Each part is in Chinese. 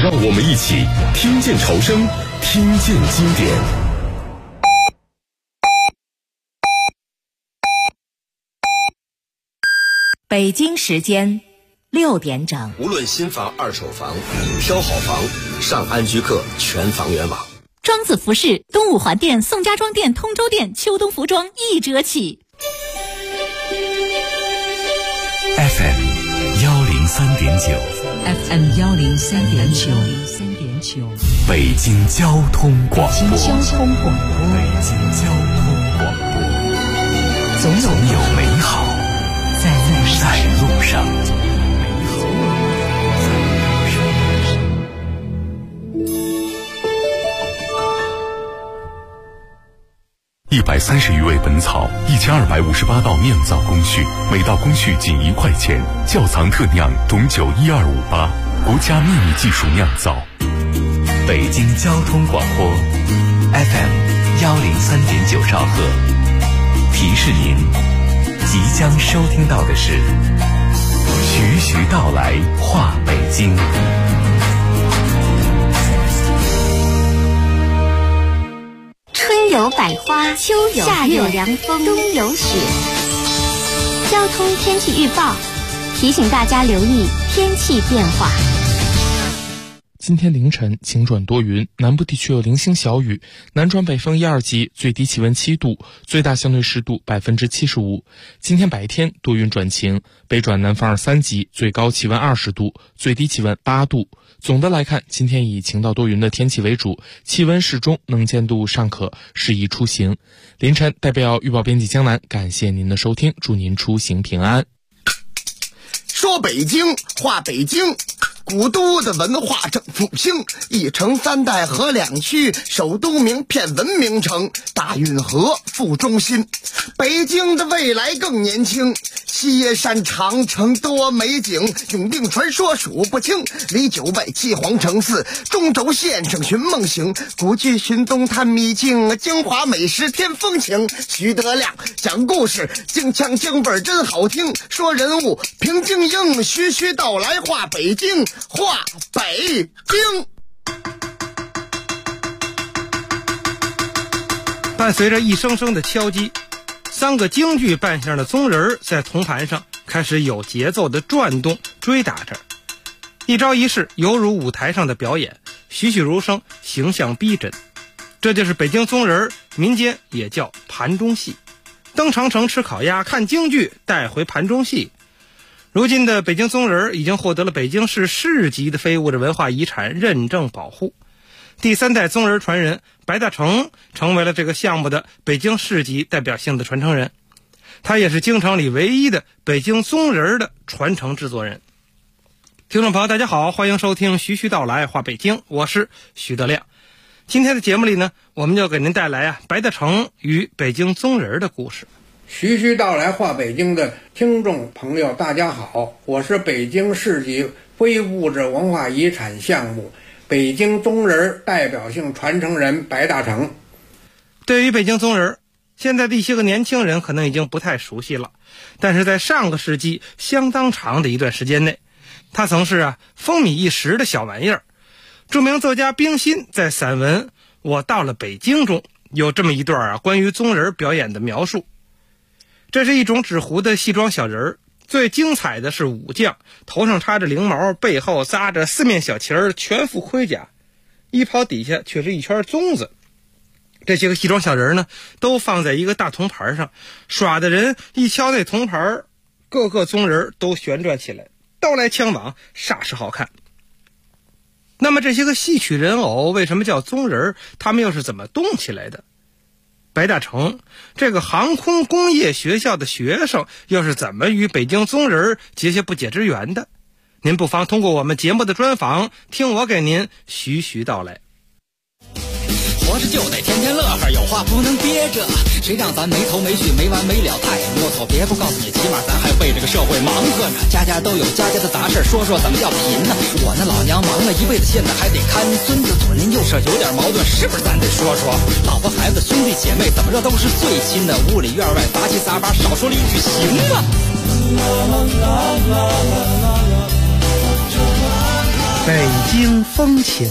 让我们一起听见潮声，听见经典。 北京时间6点整。 无论新房、二手房，挑好房，上安居客全房源网。 庄子服饰东五环店、宋家庄店、通州店秋冬服装1折起。 FM 103.9 FM 103.9 北京交通广播。 北京交通广播。 北京交通广播。总有美好在路上。130余味本草，1258道酿造工序，每道工序仅1块钱。窖藏特酿种酒12588，国家秘密技术酿造。北京交通广播 FM 103.9兆赫，提示您即将收听到的是徐徐道来话北京。 春有百花，秋有夏有凉风，冬有雪。交通天气预报提醒大家留意天气变化。 今天凌晨晴转多云，南部地区有零星小雨，南转北风1、2级，最低气温7度，最大相对湿度75%。今天白天多云转晴，北转南风2、3级，最高气温20度，最低气温8度。总的来看，今天以晴到多云的天气为主，气温适中，能见度尚可，适宜出行。凌晨代表预报编辑江南，感谢您的收听，祝您出行平安。 说北京话北京，古都的文化正复兴，一城3代河2区，首都名片文明城，大运河副中心。北京的未来更年轻，西耶山长城多美景，永定传说数不清，离9外7皇城4，中轴线上寻梦行，古剧寻东探秘境，京华美食添风情。徐德亮讲故事，京腔京味真好听，说人物评京英，徐徐道来话北京，话北京。 伴随着一声声的敲击，3个京剧扮相的宗人在铜盘上开始有节奏的转动追打着，一招一式犹如舞台上的表演，栩栩如生，形象逼真。这就是北京宗人，民间也叫盘中戏。登长城吃烤鸭，看京剧带回盘中戏。如今的北京宗人已经获得了北京市市级的非物质文化遗产认证保护。第3代宗人传人白大成成为了这个项目的北京市级代表性的传承人，他也是京城里唯一的北京宗人的传承制作人。听众朋友大家好，欢迎收听徐徐道来话北京，我是徐德亮。今天的节目里呢，我们就给您带来白大成与北京宗人的故事。 徐徐道来话北京的听众朋友大家好，我是北京市级非物质文化遗产项目北京宗人代表性传承人白大成。 对于北京宗人，现在的一些个年轻人可能已经不太熟悉了，但是在上个世纪相当长的一段时间内，他曾是风靡一时的小玩意儿。著名作家冰心在散文《我到了北京》中有这么一段关于宗人表演的描述。这是一种纸糊的戏装小人，最精彩的是武将，头上插着翎毛，背后扎着4面小旗儿，全副盔甲，衣袍底下却是一圈棕子。这些个戏装小人呢，都放在一个大铜盘上，耍的人一敲那铜盘，各个宗人都旋转起来，刀来枪往，煞是好看。那么这些个戏曲人偶为什么叫宗人？他们又是怎么动起来的？白大成这个航空工业学校的学生又是怎么与北京宗人结下不解之缘的？您不妨通过我们节目的专访，听我给您徐徐道来。 活着就得天天乐呵，有话不能憋着，谁让咱没头没绪没完没了太啰嗦，别不告诉你，起码咱还为这个社会忙活呢。家家都有家家的杂事，说说怎么叫贫呢？我那老娘忙了一辈子，现在还得看孙子，左邻右舍有点矛盾，是不是咱得说说？老婆孩子兄弟姐妹怎么着都是最亲的，屋里院外杂七杂八，少说了一句行吗？ 北京风情。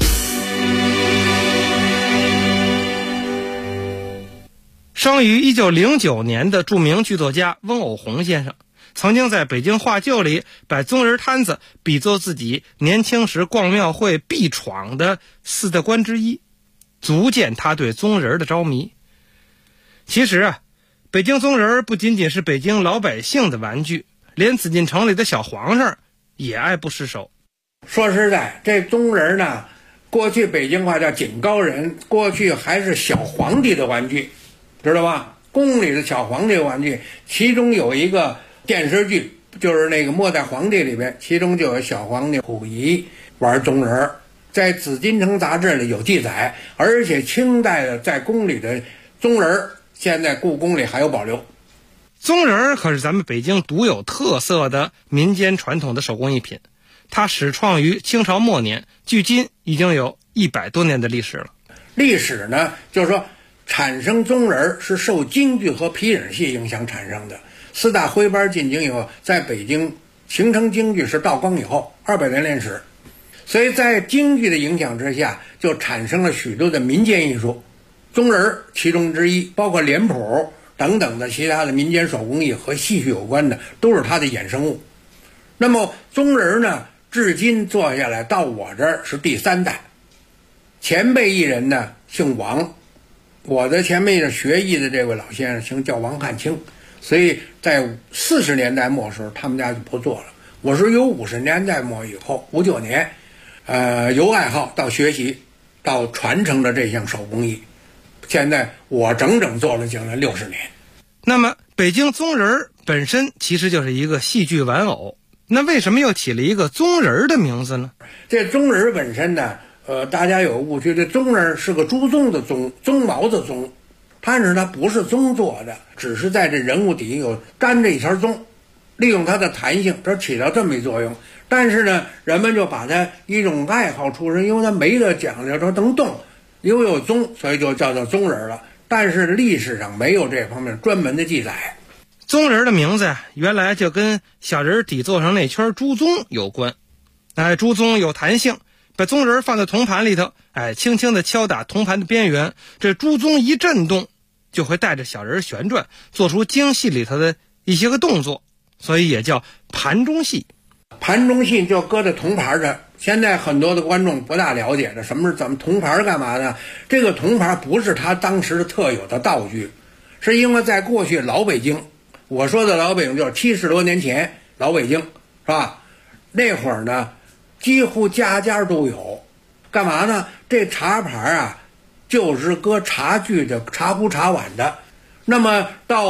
生于1909年的著名剧作家翁偶虹先生，曾经在北京画旧里把宗人摊子比作自己年轻时逛庙会必闯的4大关之一，足见他对宗人的着迷。其实啊，北京宗人不仅仅是北京老百姓的玩具，连紫禁城里的小皇上也爱不释手。 说实在，这宗人呢，过去北京话叫锦高人，过去还是小皇帝的玩具，知道吧？宫里的小皇帝的玩具，其中有一个电视剧，就是那个《末代皇帝》里边，其中就有小皇帝溥仪玩宗人，在《紫禁城杂志》里有记载，而且清代的在宫里的宗人，现在故宫里还有保留。 宗人可是咱们北京独有特色的民间传统的手工艺品，它始创于清朝末年，距今已经有100多年的历史了。 历史呢，就是说产生宗人是受京剧和皮影戏影响产生的。4大徽班进京以后，在北京形成京剧是道光以后200年历史，所以在京剧的影响之下，就产生了许多的民间艺术，宗人其中之一，包括脸谱等等的其他的民间手工艺和戏曲有关的，都是它的衍生物。那么宗人呢，至今做下来到我这儿是第3代，前辈艺人呢姓王，我的前辈的学艺的这位老先生叫王汉卿，所以在40年代末时候他们家就不做了。我是由50年代末以后59年由爱好到学习到传承的这项手工艺，现在我整整做了将近60年。 那么北京宗人本身其实就是一个戏剧玩偶，那为什么又起了一个宗人的名字呢？ 这宗人本身呢，大家有误区，这宗人是个朱宗的宗，鬃毛的鬃，但是它不是鬃做的，只是在这人物底下有粘着一条鬃，利用它的弹性，这起到这么一作用。但是呢，人们就把它一种爱好出身，因为它没得讲究，它能动，又有鬃，所以就叫做宗人了。但是历史上没有这方面专门的记载。 宗人的名字呀，原来就跟小人底座上那圈朱宗有关。朱宗有弹性，把宗人放在铜盘里头，轻轻地敲打铜盘的边缘，这朱宗一震动，就会带着小人旋转，做出京戏里头的一些个动作，所以也叫盘中戏。 盘中戏就搁在铜盘上，现在很多的观众不大了解的，什么是怎么铜盘干嘛呢？这个铜盘不是他当时的特有的道具，是因为在过去老北京，我说的老北京就是70多年前老北京，是吧？那会儿呢，几乎家家都有，干嘛呢？这茶盘啊，就是搁茶具的茶壶茶碗的。那么到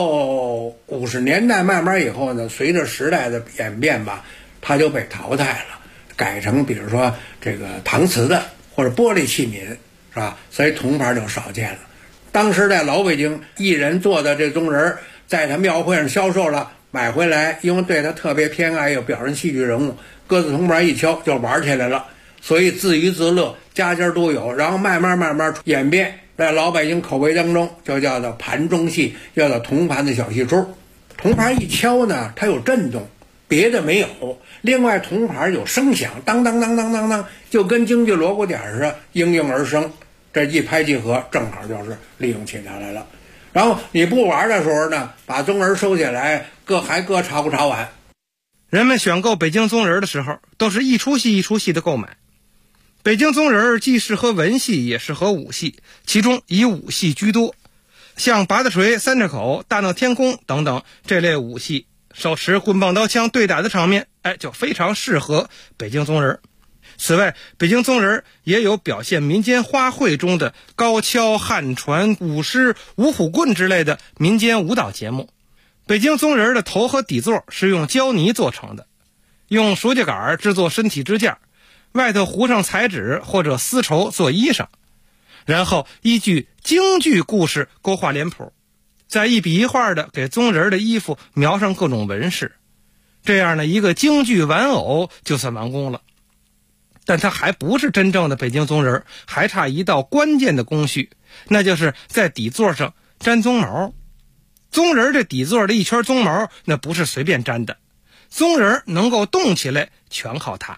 50年代慢慢以后呢，随着时代的演变吧，它就被淘汰了，改成比如说这个搪瓷的或者玻璃器皿，是吧？所以铜盘就少见了。当时在老北京，艺人做的这宗人，在他庙会上销售了，买回来，因为对他特别偏爱，有表现戏剧人物，鸽子铜盘一敲就玩起来了，所以自娱自乐，家家都有。然后慢慢演变，在老百姓口味当中，就叫做盘中戏，叫做铜盘的小戏出。铜盘一敲呢，它有震动，别的没有。另外铜盘有声响，当当当当当当，就跟京剧锣鼓点似的，应运而生。这一拍即合，正好就是利用起它来了。然后你不玩的时候呢，把宗人收起来，还搁茶壶茶碗。 人们选购北京宗人的时候，都是一出戏一出戏的购买。北京宗人既适合文戏，也适合武戏，其中以武戏居多。像拔得锤、三岔口、大闹天宫等等这类武戏，手持棍棒刀枪对打的场面，就非常适合北京宗人。此外，北京宗人也有表现民间花卉中的高跷、汉传、舞狮、五虎棍之类的民间舞蹈节目。北京宗人的头和底座是用胶泥做成的，用熟秸秆制作身体支架，外头糊上彩纸或者丝绸做衣裳，然后依据京剧故事勾画脸谱，再一笔一画的给宗人的衣服描上各种纹饰，这样的一个京剧玩偶就算完工了。但它还不是真正的北京宗人，还差一道关键的工序，那就是在底座上粘鬃毛。宗人这底座的一圈鬃毛，那不是随便粘的，宗人能够动起来全靠它。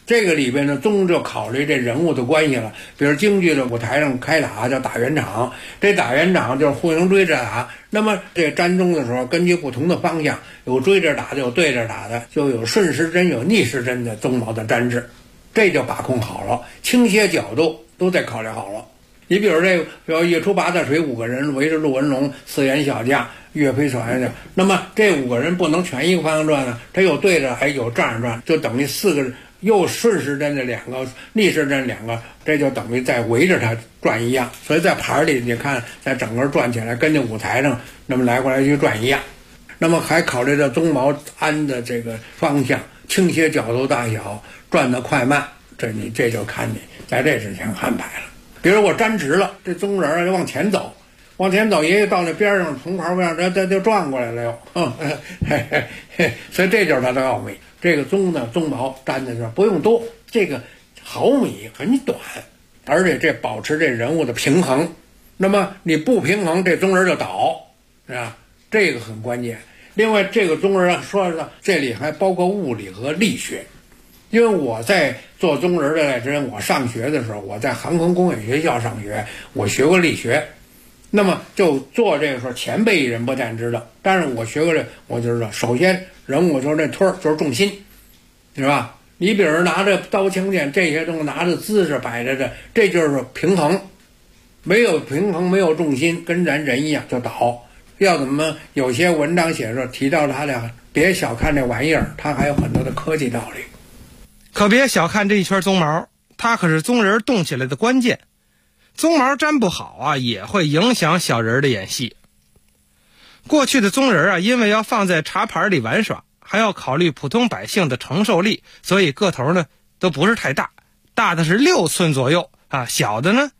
这个里边呢，宗就考虑这人物的关系了。比如京剧的舞台上开打叫打圆场，这打圆场就是互相追着打。那么这占中的时候，根据不同的方向，有追着打的，有对着打的，就有顺时针有逆时针的鬃毛的粘制，这就把控好了，倾斜角度都得考虑好了。你比如这个，比如一出八大锤，5个人围着陆文龙4员小将岳飞船的，那么这5个人不能全一个方向转呢，他有对着还有这样转，就等于4个又顺时针的2个，逆时针2个，这就等于在围着它转一样。所以在盘里你看，在整个转起来，跟这舞台上那么来过来去转一样。那么还考虑到鬃毛安的这个方向、倾斜角度大小、转的快慢，这就看你在这之前安排了。比如我粘直了，这鬃人就往前走，爷爷到那边上从盘边上，他就转过来了又，所以这就是他的奥秘。这个鬃毛粘在这不用多，这个毫米很短，而且这保持这人物的平衡。那么你不平衡，这鬃人就倒，是吧？这个很关键。另外，这个鬃人说了，这里还包括物理和力学。因为我在做鬃人的之前，我上学的时候，我在航空工业学校上学，我学过力学。那么就做这个时候，前辈人不但知道，但是我学过这，我就知道。首先，人物就是这推儿，就是重心，是吧？你比如拿着刀枪剑这些东西，拿着姿势摆着这就是平衡。没有平衡，没有重心，跟人一样就倒。要怎么？有些文章写着提到他俩，别小看这玩意儿，它还有很多的科技道理。 可别小看这一圈鬃毛，它可是鬃人动起来的关键。鬃毛粘不好啊，也会影响小人的演戏。过去的鬃人啊，因为要放在茶盘里玩耍，还要考虑普通百姓的承受力，所以个头呢都不是太大，大的是6寸左右啊，小的呢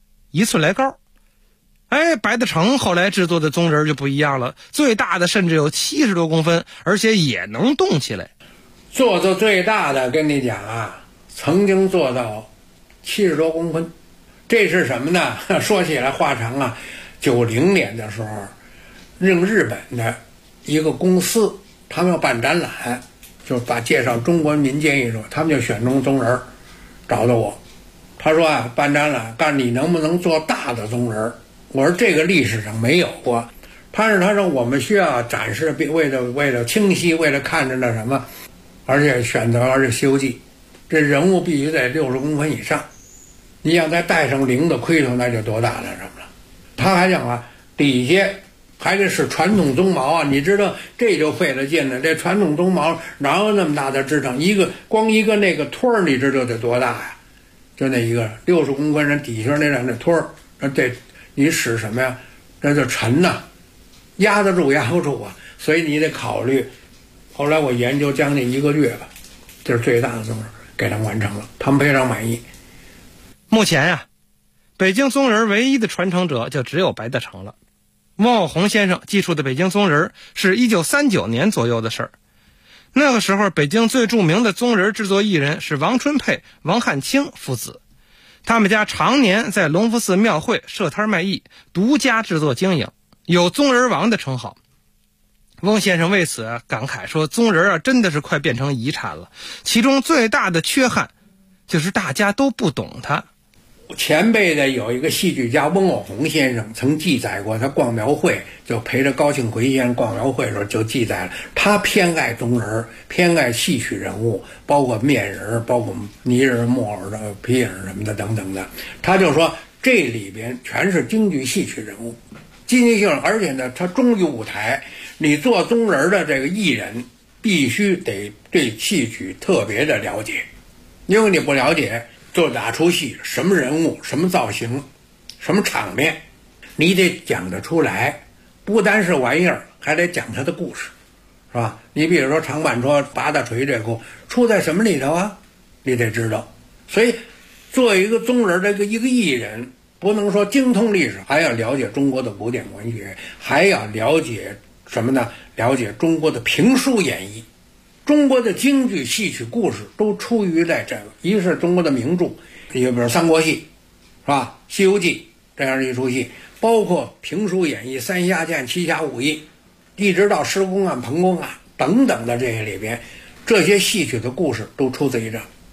1寸来高。白德成后来制作的鬃人就不一样了，最大的甚至有70多公分，而且也能动起来。 做到最大的，跟你讲啊，曾经做到70多公分。这是什么呢？说起来话长啊。90年的时候，日本的一个公司，他们要办展览，就把介绍中国民间艺术，他们就选中鬃人，找到我。他说啊，办展览，看你能不能做大的鬃人。我说这个历史上没有过。他说我们需要展示，为了清晰，为了看着那什么。而且选择了这《西游记》，这人物必须在60公分以上。你要再带上翎的盔头，那就多大了什么了？他还讲啊，底下还得是传统鬃毛啊，你知道这就费了劲了。这传统鬃毛哪有那么大的支撑？光一个那个托儿，你知道得多大呀？就那一个60公分人底下那托儿，这你使什么呀？那就沉呐，压得住压不住啊。所以你得考虑。后来我研究将近1个月吧，这是最大的鬃人，给他们完成了，他们非常满意。 目前呀，北京鬃人唯一的传承者就只有白德成了。汪有红先生记述的北京鬃人是1939年左右的事儿。那个时候，北京最著名的鬃人制作艺人是王春佩、王汉卿父子，他们家常年在隆福寺庙会设摊卖艺，独家制作经营，有鬃人王的称号。翁先生为此感慨说，鬃人啊真的是快变成遗产了，其中最大的缺憾就是大家都不懂他。 前辈的有一个戏剧家翁有红先生曾记载过，他逛庙会就陪着高庆奎先生逛庙会的时候就记载了，他偏爱鬃人，偏爱戏曲人物，包括面人，包括泥人、木偶的皮影什么的等等的。他就说这里边全是京剧戏曲人物，积极性，而且呢他忠于舞台。你做鬃人的这个艺人必须得对戏曲特别的了解，因为你不了解，做哪出戏，什么人物，什么造型，什么场面，你得讲得出来。不单是玩意儿，还得讲他的故事，是吧？你比如说长板车、八大锤这个出在什么里头啊，你得知道。所以做一个鬃人这个一个艺人，不能说精通历史，还要了解中国的古典文学，还要了解什么呢？了解中国的评书演绎，中国的京剧戏曲故事都出于在这个，一是中国的名著，比如三国戏，是吧？西游记这样的一出戏，包括评书演绎、三侠剑、七侠五义，一直到施公案、彭公案等等的这些里边，这些戏曲的故事都出自于这。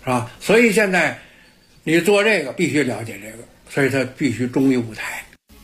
是吧？所以现在你做这个必须了解这个，所以他必须忠于舞台。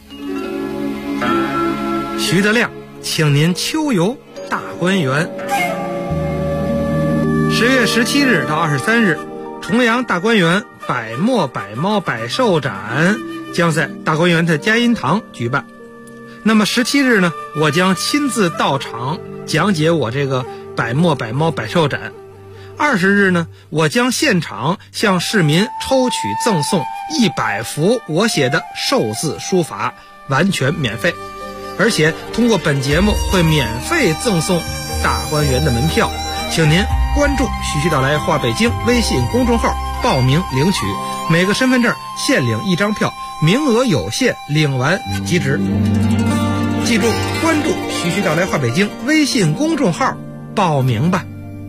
徐德亮，请您秋游大观园。10月17日到23日，重阳大观园百墨百猫百兽展将在大观园的佳音堂举办。那么17日呢，我将亲自到场讲解我这个百墨百猫百兽展。20日呢，我将现场向市民抽取赠送100幅我写的寿字书法，完全免费。而且通过本节目会免费赠送大观园的门票，请您关注徐徐道来话北京微信公众号报名领取，每个身份证限领1张票，名额有限，领完即止。记住关注徐徐道来话北京微信公众号报名吧。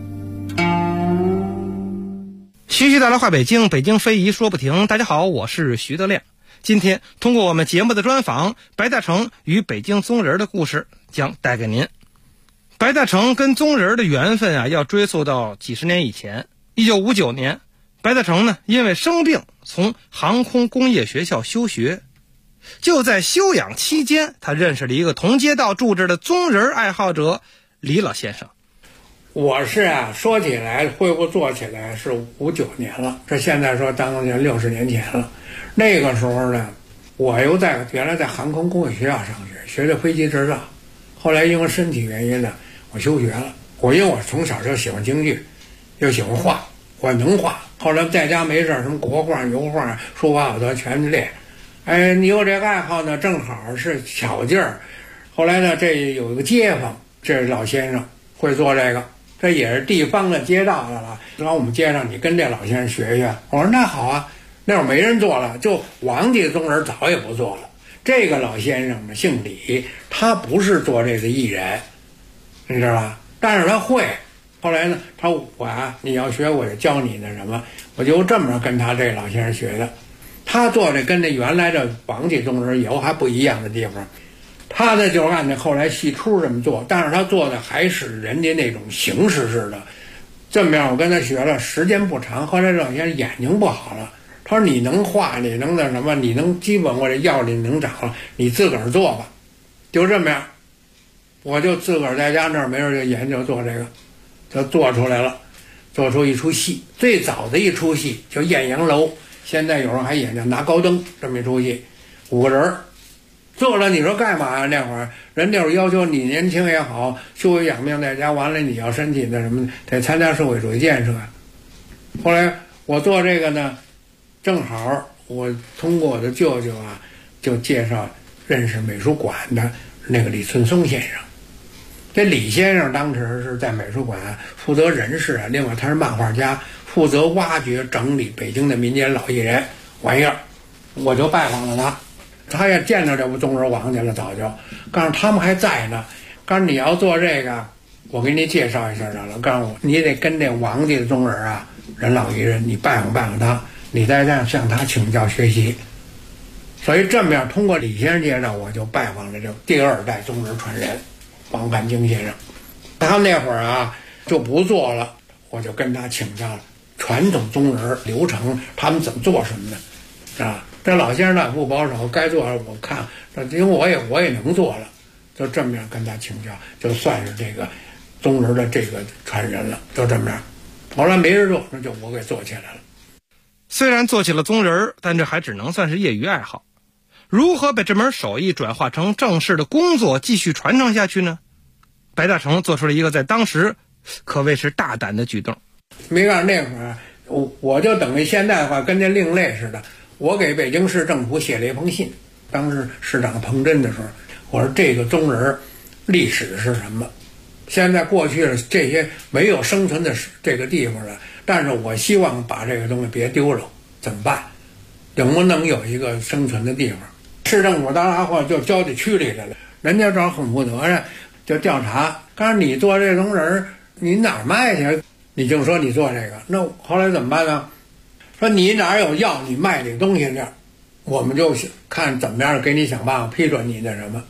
徐徐道来话北京，北京非遗说不停。大家好，我是徐德亮。今天通过我们节目的专访，白大成与北京宗人的故事将带给您。白大成跟宗人的缘分啊，要追溯到几十年以前。1959年，白大成呢因为生病从航空工业学校休学，就在休养期间，他认识了一个同街道住着的宗人爱好者李老先生。 我是说起来恢复做起来是59年了，这现在说当年60年前了。那个时候呢，我又原来在航空工业学校上学，学的飞机制造。后来因为身体原因呢，我休学了。因为我从小就喜欢京剧，又喜欢画，我能画。后来在家没事，什么国画、油画、书法我都全练。你有这个爱好呢，正好是巧劲儿。后来呢，这有一个街坊，这老先生会做这个，这也是地方的街道的了。说我们街上你跟这老先生学学。我说那好啊。那会儿没人做了，就王家宗人早也不做了。这个老先生呢姓李，他不是做这个艺人，你知道吧？但是他会。后来呢，他说你要学我就教你那什么，我就这么跟他这老先生学的。他做这跟那原来的王家宗人有还不一样的地方，他呢就是按那后来戏出这么做，但是他做的还是人家那种形式似的。这么样我跟他学了，时间不长，后来这老先生眼睛不好了。他说你能画，你能那什么，你能基本我这药你能长了，你自个儿做吧。就这么样，我就自个儿在家那儿没事就研究做这个，就做出来了，做出一出戏。最早的一出戏叫《艳阳楼》，现在有人还演叫《拿高灯》这么一出戏，5个人做了。你说干嘛呀？那会儿人那会儿要求你年轻也好，休为养命，在家完了你要身体那什么，得参加社会主义建设。后来我做这个呢，正好我通过我的舅舅就介绍认识美术馆的那个李存松先生。这李先生当时是在美术馆负责人事另外他是漫画家，负责挖掘整理北京的民间老艺人玩意儿。我就拜访了他，他也见到这不宗人王去了，早就告诉他们还在呢。告诉你要做这个，我给你介绍一下了。告诉我你得跟这王家的宗人人老艺人，你拜访他。你再向他请教学习。所以这么样通过李先生介绍，我就拜访了这第2代宗人传人王汉京先生。他那会儿就不做了，我就跟他请教了传统宗人流程，他们怎么做什么的这老先生呢不保守，该做我看，因为我也能做了，就这么样跟他请教，就算是这个宗人的这个传人了。就这么样，后来没人做，那就我给做起来了。 虽然做起了宗人，但这还只能算是业余爱好。如何把这门手艺转化成正式的工作，继续传承下去呢？白大成做出了一个在当时可谓是大胆的举动。 没干那会儿我就等于现在的话跟这另类似的，我给北京市政府写了一封信。当时市长彭真的时候，我说这个宗人历史是什么？现在过去了这些没有生存的这个地方了，但是我希望把这个东西别丢了，怎么办？能不能有一个生存的地方？市政府当然话就交到区里来了，人家正好很负责任，就调查。刚才你做这宗人，你哪儿卖去？你就说你做这个，那后来怎么办呢？说你哪儿有要你卖这东西这，我们就看怎么样给你想办法批准你那什么。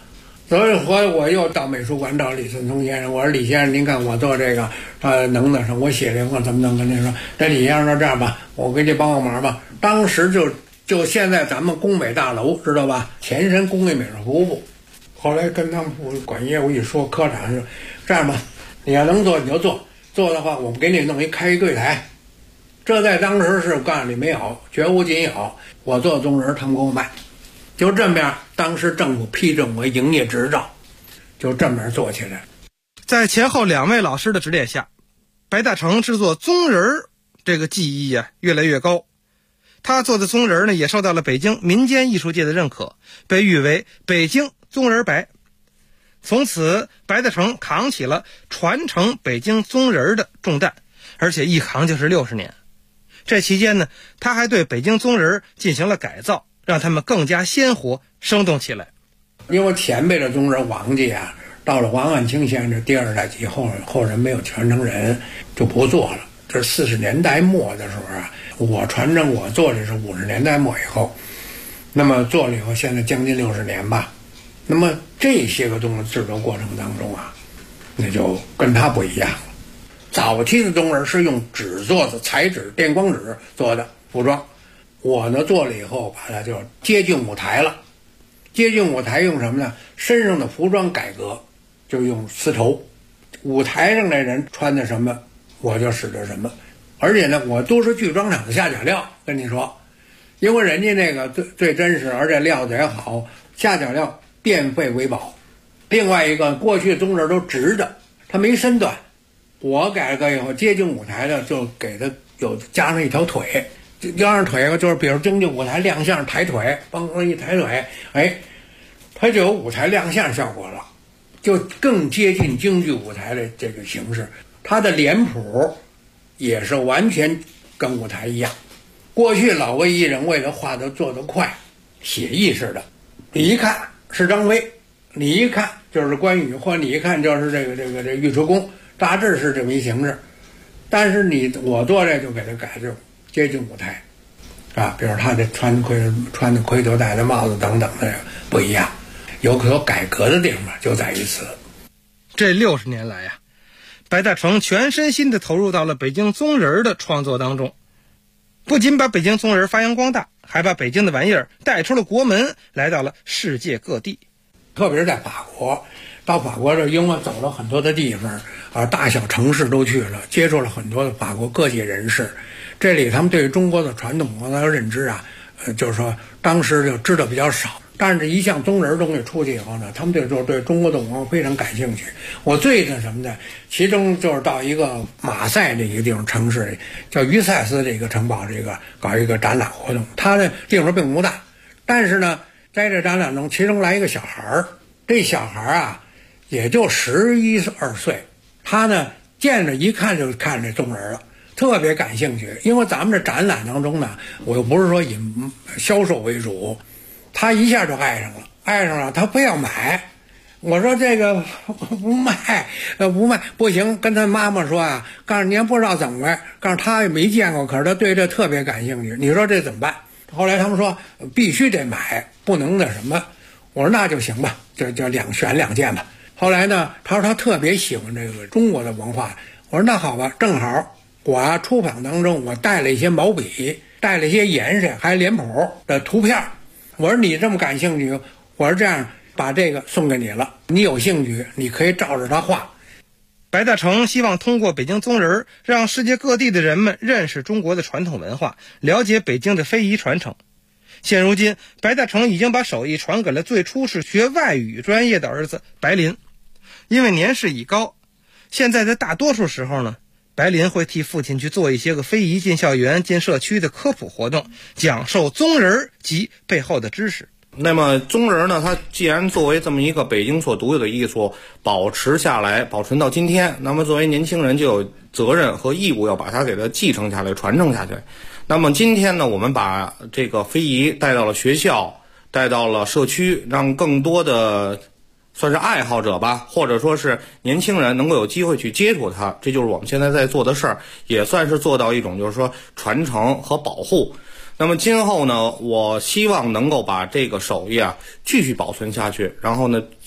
所以我又到美术馆找李顺聪先生，我说李先生，您看我做这个，能那什么？我写这个怎么能跟您说？这李先生说这样吧，我给你帮个忙吧。当时就现在咱们工美大楼知道吧？前身工艺美术服务部。后来跟他们管业务一说，科长说这样吧，你要能做你就做，做的话我们给你开一柜台。这在当时是告诉你没有，绝无仅有。我做宗人，他们给我卖。就这么样，当时政府批准我营业执照，就这么样做起来。 在前后2位老师的指点下，白大成制作宗人这个技艺越来越高。他做的宗人呢，也受到了北京民间艺术界的认可，被誉为北京宗人白。从此，白大成扛起了传承北京宗人的重担，而且一扛就是60年。这期间呢，他还对北京宗人进行了改造，让他们更加鲜活生动起来。 因为前辈的宗人王家到了王岸清先生第2代以后，后人没有传承人，就不做了。这是40年代末的时候我传承我做的是50年代末以后，那么做了以后，现在将近60年吧。那么这些个宗人制作过程当中那就跟他不一样了。早期的宗人是用纸做的，彩纸、电光纸做的服装。我呢做了以后，把它就接近舞台了。接近舞台用什么呢？身上的服装改革，就用丝绸。舞台上的人穿的什么，我就使的什么。而且呢，我都是剧装厂的下脚料，跟你说，因为人家那个最真实，而且料子也好，下脚料变废为宝。另外一个，过去宗人都直的，它没身段。我改革以后，接近舞台的就给它有加上一条腿。加上腿就是比如京剧舞台亮相抬腿，嘣一抬腿，它就有舞台亮相效果了，就更接近京剧舞台的这个形式。它的脸谱也是完全跟舞台一样。过去老魏艺人为了画的做得快，写意似的，你一看是张飞，你一看就是关羽，或你一看就是这个尉迟恭，大致是这么一形式。但是我做这就给它改就接近舞台，比如他这穿的盔头戴的帽子等等的不一样，有改革的地方就在于此。 这60年来白大成全身心地投入到了北京宗人的创作当中，不仅把北京宗人发扬光大，还把北京的玩意儿带出了国门，来到了世界各地。 特别是在法国，到法国这因为走了很多的地方大小城市都去了，接触了很多的法国各界人士。这里他们对中国的传统文化的认知就是说当时就知道比较少，但是一项宗人东西出去以后呢，他们对中国的文化非常感兴趣。我最的什么呢？其中就是到一个马赛这一个地方城市，叫于塞斯这个城堡，搞一个展览活动。它的地方并不大，但是呢，在这展览中，其中来一个小孩儿，这小孩儿也就11、12岁，他呢见着一看就看这宗人了。特别感兴趣，因为咱们这展览当中呢，我又不是说以销售为主，他一下就爱上了，他非要买。我说这个不卖，不行，跟他妈妈说告诉你也不知道怎么回事，告诉他也没见过，可是他对这特别感兴趣。你说这怎么办？后来他们说必须得买，不能那什么。我说那就行吧，就选2件吧。后来呢，他说他特别喜欢这个中国的文化。我说那好吧，正好。我出访当中，我带了一些毛笔，带了一些颜色，还有脸谱的图片。我说你这么感兴趣，我说这样把这个送给你了，你有兴趣你可以照着它画。 白大成希望通过北京宗人，让世界各地的人们认识中国的传统文化，了解北京的非遗传承。现如今，白大成已经把手艺传给了最初是学外语专业的儿子白林。因为年事已高，现在在大多数时候呢，白林会替父亲去做一些个非遗进校园、进社区的科普活动，讲授宗人及背后的知识。 那么宗人呢，它既然作为这么一个北京所独有的艺术保持下来，保存到今天，那么作为年轻人就有责任和义务要把它给它继承下来、传承下去。那么今天呢，我们把这个非遗带到了学校，带到了社区，让更多的算是爱好者吧，或者说是年轻人能够有机会去接触它，这就是我们现在在做的事儿，也算是做到一种就是说传承和保护。那么今后呢，我希望能够把这个手艺继续保存下去，然后呢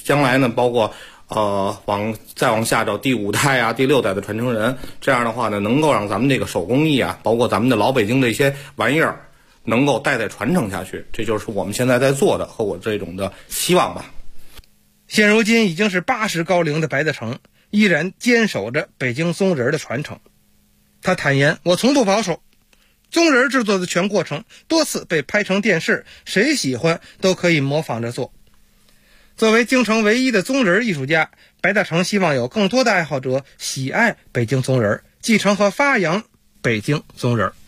将来呢，包括再往下找第5代啊、第6代的传承人，这样的话呢，能够让咱们这个手工艺啊，包括咱们的老北京的一些玩意儿，能够代代传承下去。这就是我们现在在做的和我这种的希望吧。 现如今已经是80高龄的白大成，依然坚守着北京松仁的传承。他坦言，我从不保守，松仁制作的全过程多次被拍成电视，谁喜欢都可以模仿着做。作为京城唯一的松仁艺术家，白大成希望有更多的爱好者喜爱北京松仁，继承和发扬北京松仁。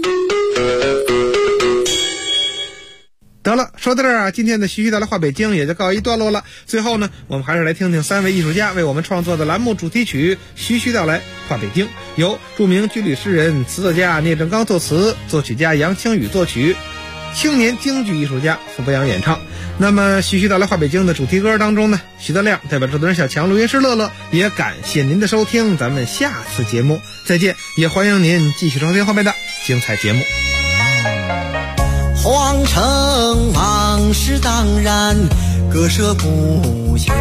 得了，说到这儿啊，今天的徐徐道来话北京也就告一段落了。最后呢，我们还是来听听3位艺术家为我们创作的栏目主题曲《徐徐道来话北京》，由著名军旅诗人、词作家聂正刚作词，作曲家杨清宇作曲，青年京剧艺术家傅博洋演唱。那么徐徐道来话北京的主题歌当中呢，徐德亮代表制作人小强、录音师乐乐，也感谢您的收听，咱们下次节目再见，也欢迎您继续收听后面的精彩节目。 皇城往事当然各舍不下，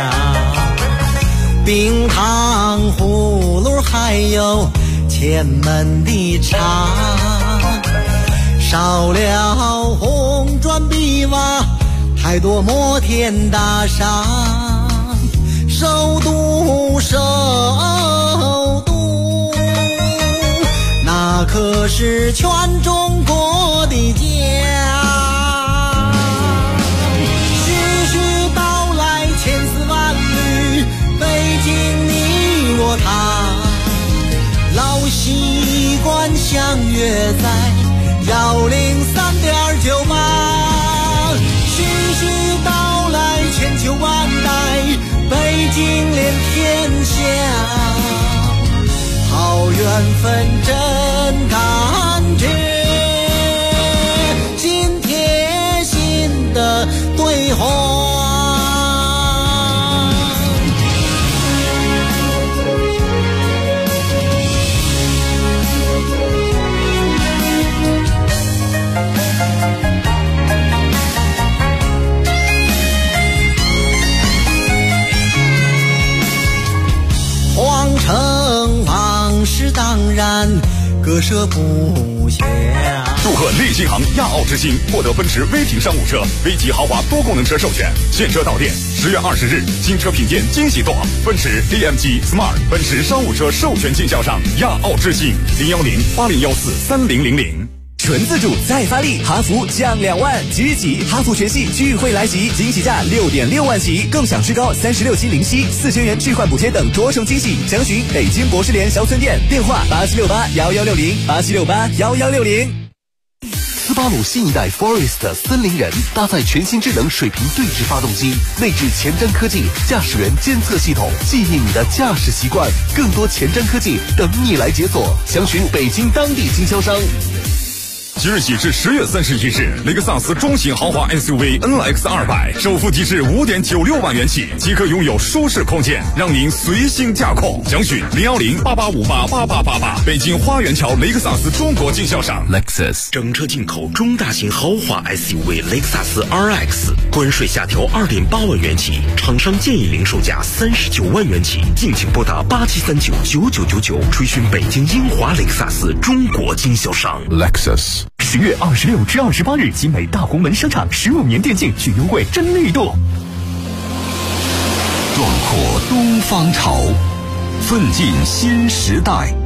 冰糖葫芦还有前门的茶，少了红砖碧瓦，太多摩天大厦，首都那可是全中国的家。徐徐道来千丝万缕，北京你我他，老习惯相约在103.98。徐徐道来千秋万代，北京连天下，好缘分真感觉，紧贴心的对话。皇城往事当然割舍不下。 祝贺利新行亚奥之星获得奔驰威霆商务车 V 级豪华多功能车授权，现车到店。10月20日，新车品鉴惊喜多，奔驰 AMG Smart 奔驰商务车授权经销商亚奥之星，010-8014-3000。 纯自主再发力，哈弗降2万，即日起哈弗全系聚会来袭，惊喜价6.6万起，更享至高36期零息，4000元置换补贴等多重惊喜。详询北京博士联销村店，电话87681160，87681160。 斯巴鲁新一代 Forest 森林人搭载全新智能水平对置发动机，内置前瞻科技驾驶员监测系统，记忆你的驾驶习惯，更多前瞻科技等你来解锁。详询北京当地经销商。 即日起至10月31日，雷克萨斯中型豪华 SUV NX200首付即至5.96万元起，即可拥有舒适空间，让您随心驾控。详询010-8858-8888，北京花园桥雷克萨斯中国经销商 Lexus。整车进口中大型豪华 SUV 雷克萨斯 RX， 关税下调2.8万元起，厂商建议零售价39万元起，敬请拨打87399999，垂询北京英华雷克萨斯中国经销商 Lexus。 10月26至28日，集美大红门商场15年电竞巨优惠真力度。 壮阔东方潮，奋进新时代。